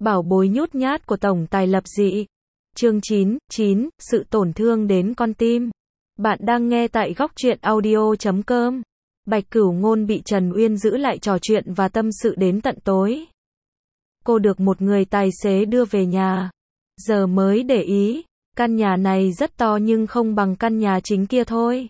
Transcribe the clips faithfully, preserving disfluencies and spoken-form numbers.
Bảo bối nhút nhát của tổng tài lập dị. Chương chín, chín, sự tổn thương đến con tim. Bạn đang nghe tại góc truyện audio chấm com. Bạch Cửu Ngôn bị Trần Uyên giữ lại trò chuyện và tâm sự đến tận tối. Cô được một người tài xế đưa về nhà. Giờ mới để ý, căn nhà này rất to nhưng không bằng căn nhà chính kia thôi.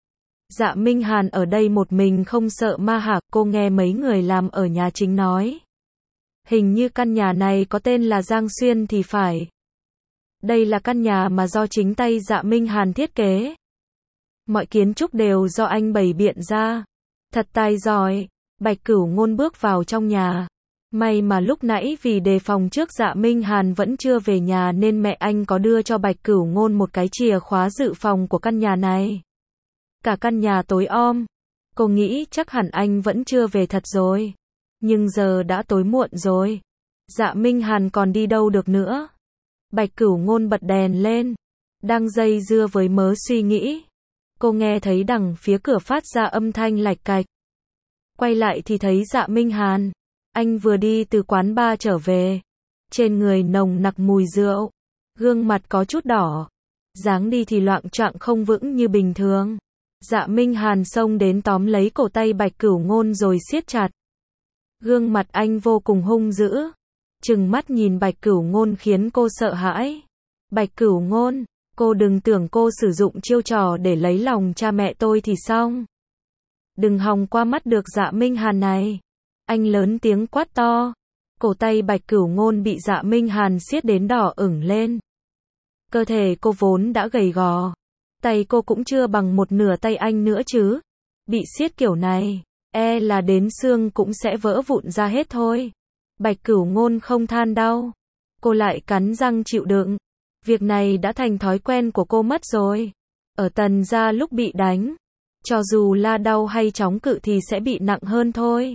Dạ Minh Hàn ở đây một mình không sợ ma hả? Cô nghe mấy người làm ở nhà chính nói. Hình như căn nhà này có tên là Giang Xuyên thì phải. Đây là căn nhà mà do chính tay Dạ Minh Hàn thiết kế. Mọi kiến trúc đều do anh bày biện ra. Thật tài giỏi. Bạch Cửu Ngôn bước vào trong nhà. May mà lúc nãy vì đề phòng trước Dạ Minh Hàn vẫn chưa về nhà nên mẹ anh có đưa cho Bạch Cửu Ngôn một cái chìa khóa dự phòng của căn nhà này. Cả căn nhà tối om. Cô nghĩ chắc hẳn anh vẫn chưa về thật rồi. Nhưng giờ đã tối muộn rồi. Dạ Minh Hàn còn đi đâu được nữa. Bạch Cửu Ngôn bật đèn lên. Đang dây dưa với mớ suy nghĩ. Cô nghe thấy đằng phía cửa phát ra âm thanh lạch cạch. Quay lại thì thấy Dạ Minh Hàn. Anh vừa đi từ quán bar trở về. Trên người nồng nặc mùi rượu. Gương mặt có chút đỏ. Dáng đi thì loạng choạng không vững như bình thường. Dạ Minh Hàn xông đến tóm lấy cổ tay Bạch Cửu Ngôn rồi siết chặt. Gương mặt anh vô cùng hung dữ. Trừng mắt nhìn Bạch Cửu Ngôn khiến cô sợ hãi. Bạch Cửu Ngôn, cô đừng tưởng cô sử dụng chiêu trò để lấy lòng cha mẹ tôi thì xong. Đừng hòng qua mắt được Dạ Minh Hàn này. Anh lớn tiếng quát to. Cổ tay Bạch Cửu Ngôn bị Dạ Minh Hàn siết đến đỏ ửng lên. Cơ thể cô vốn đã gầy gò. Tay cô cũng chưa bằng một nửa tay anh nữa chứ. Bị siết kiểu này, e là đến xương cũng sẽ vỡ vụn ra hết thôi. Bạch Cửu Ngôn không than đau. Cô lại cắn răng chịu đựng. Việc này đã thành thói quen của cô mất rồi. Ở Tần gia lúc bị đánh, cho dù la đau hay chống cự thì sẽ bị nặng hơn thôi.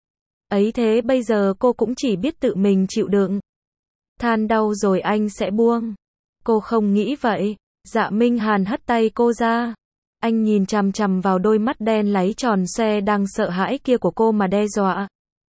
Ấy thế bây giờ cô cũng chỉ biết tự mình chịu đựng. Than đau rồi anh sẽ buông. Cô không nghĩ vậy. Dạ Minh Hàn hất tay cô ra. Anh nhìn chằm chằm vào đôi mắt đen láy tròn xoe đang sợ hãi kia của cô mà đe dọa.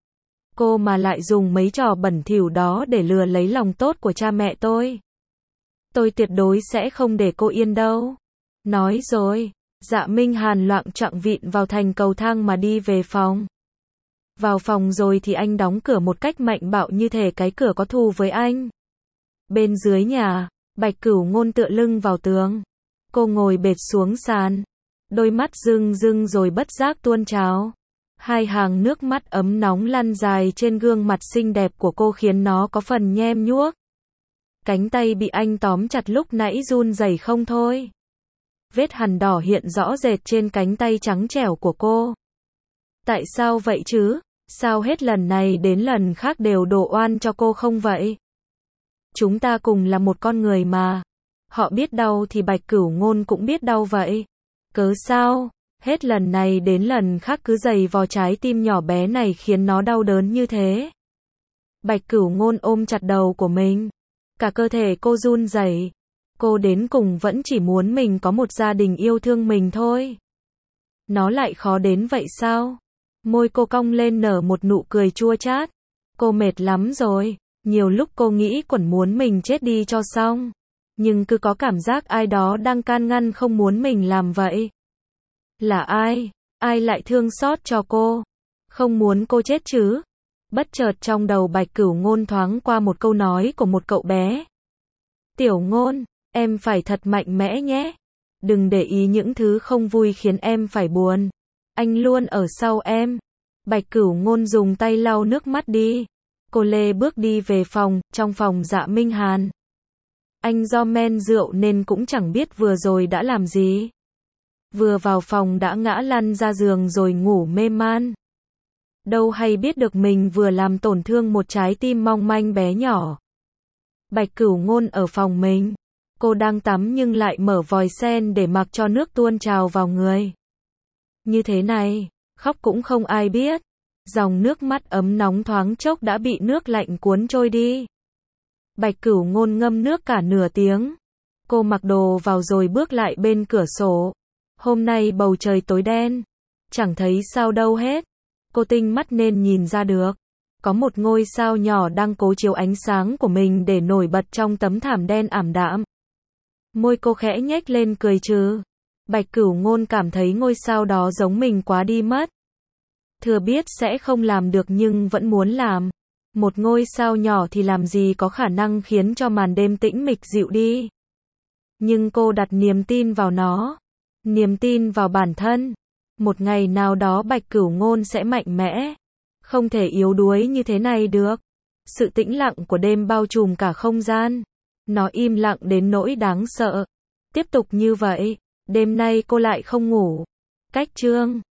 Cô mà lại dùng mấy trò bẩn thỉu đó để lừa lấy lòng tốt của cha mẹ tôi. Tôi tuyệt đối sẽ không để cô yên đâu. Nói rồi, Dạ Minh Hàn loạng choạng vịn vào thành cầu thang mà đi về phòng. Vào phòng rồi thì anh đóng cửa một cách mạnh bạo như thể cái cửa có thù với anh. Bên dưới nhà, Bạch Cửu Ngôn tựa lưng vào tường. Cô ngồi bệt xuống sàn. Đôi mắt rưng rưng rồi bất giác tuôn trào. Hai hàng nước mắt ấm nóng lăn dài trên gương mặt xinh đẹp của cô khiến nó có phần nhem nhuốc. Cánh tay bị anh tóm chặt lúc nãy run rẩy không thôi. Vết hằn đỏ hiện rõ rệt trên cánh tay trắng trẻo của cô. Tại sao vậy chứ? Sao hết lần này đến lần khác đều đổ oan cho cô không vậy? Chúng ta cùng là một con người mà. Họ biết đau thì Bạch Cửu Ngôn cũng biết đau vậy. Cớ sao? Hết lần này đến lần khác cứ giày vò trái tim nhỏ bé này khiến nó đau đớn như thế. Bạch Cửu Ngôn ôm chặt đầu của mình. Cả cơ thể cô run rẩy. Cô đến cùng vẫn chỉ muốn mình có một gia đình yêu thương mình thôi. Nó lại khó đến vậy sao? Môi cô cong lên nở một nụ cười chua chát. Cô mệt lắm rồi. Nhiều lúc cô nghĩ quẩn muốn mình chết đi cho xong. Nhưng cứ có cảm giác ai đó đang can ngăn không muốn mình làm vậy. Là ai? Ai lại thương xót cho cô? Không muốn cô chết chứ? Bất chợt trong đầu Bạch Cửu Ngôn thoáng qua một câu nói của một cậu bé. Tiểu Ngôn, em phải thật mạnh mẽ nhé. Đừng để ý những thứ không vui khiến em phải buồn. Anh luôn ở sau em. Bạch Cửu Ngôn dùng tay lau nước mắt đi. Cô lê bước đi về phòng, trong phòng Dạ Minh Hàn. Anh do men rượu nên cũng chẳng biết vừa rồi đã làm gì. Vừa vào phòng đã ngã lăn ra giường rồi ngủ mê man. Đâu hay biết được mình vừa làm tổn thương một trái tim mong manh bé nhỏ. Bạch Cửu Ngôn ở phòng mình. Cô đang tắm nhưng lại mở vòi sen để mặc cho nước tuôn trào vào người. Như thế này, khóc cũng không ai biết. Dòng nước mắt ấm nóng thoáng chốc đã bị nước lạnh cuốn trôi đi. Bạch Cửu Ngôn ngâm nước cả nửa tiếng. Cô mặc đồ vào rồi bước lại bên cửa sổ. Hôm nay bầu trời tối đen. Chẳng thấy sao đâu hết. Cô tinh mắt nên nhìn ra được. Có một ngôi sao nhỏ đang cố chiếu ánh sáng của mình để nổi bật trong tấm thảm đen ảm đạm. Môi cô khẽ nhếch lên cười trừ. Bạch Cửu Ngôn cảm thấy ngôi sao đó giống mình quá đi mất. Thừa biết sẽ không làm được nhưng vẫn muốn làm. Một ngôi sao nhỏ thì làm gì có khả năng khiến cho màn đêm tĩnh mịch dịu đi. Nhưng cô đặt niềm tin vào nó. Niềm tin vào bản thân. Một ngày nào đó Bạch Cửu Ngôn sẽ mạnh mẽ. Không thể yếu đuối như thế này được. Sự tĩnh lặng của đêm bao trùm cả không gian. Nó im lặng đến nỗi đáng sợ. Tiếp tục như vậy, đêm nay cô lại không ngủ. Cách chương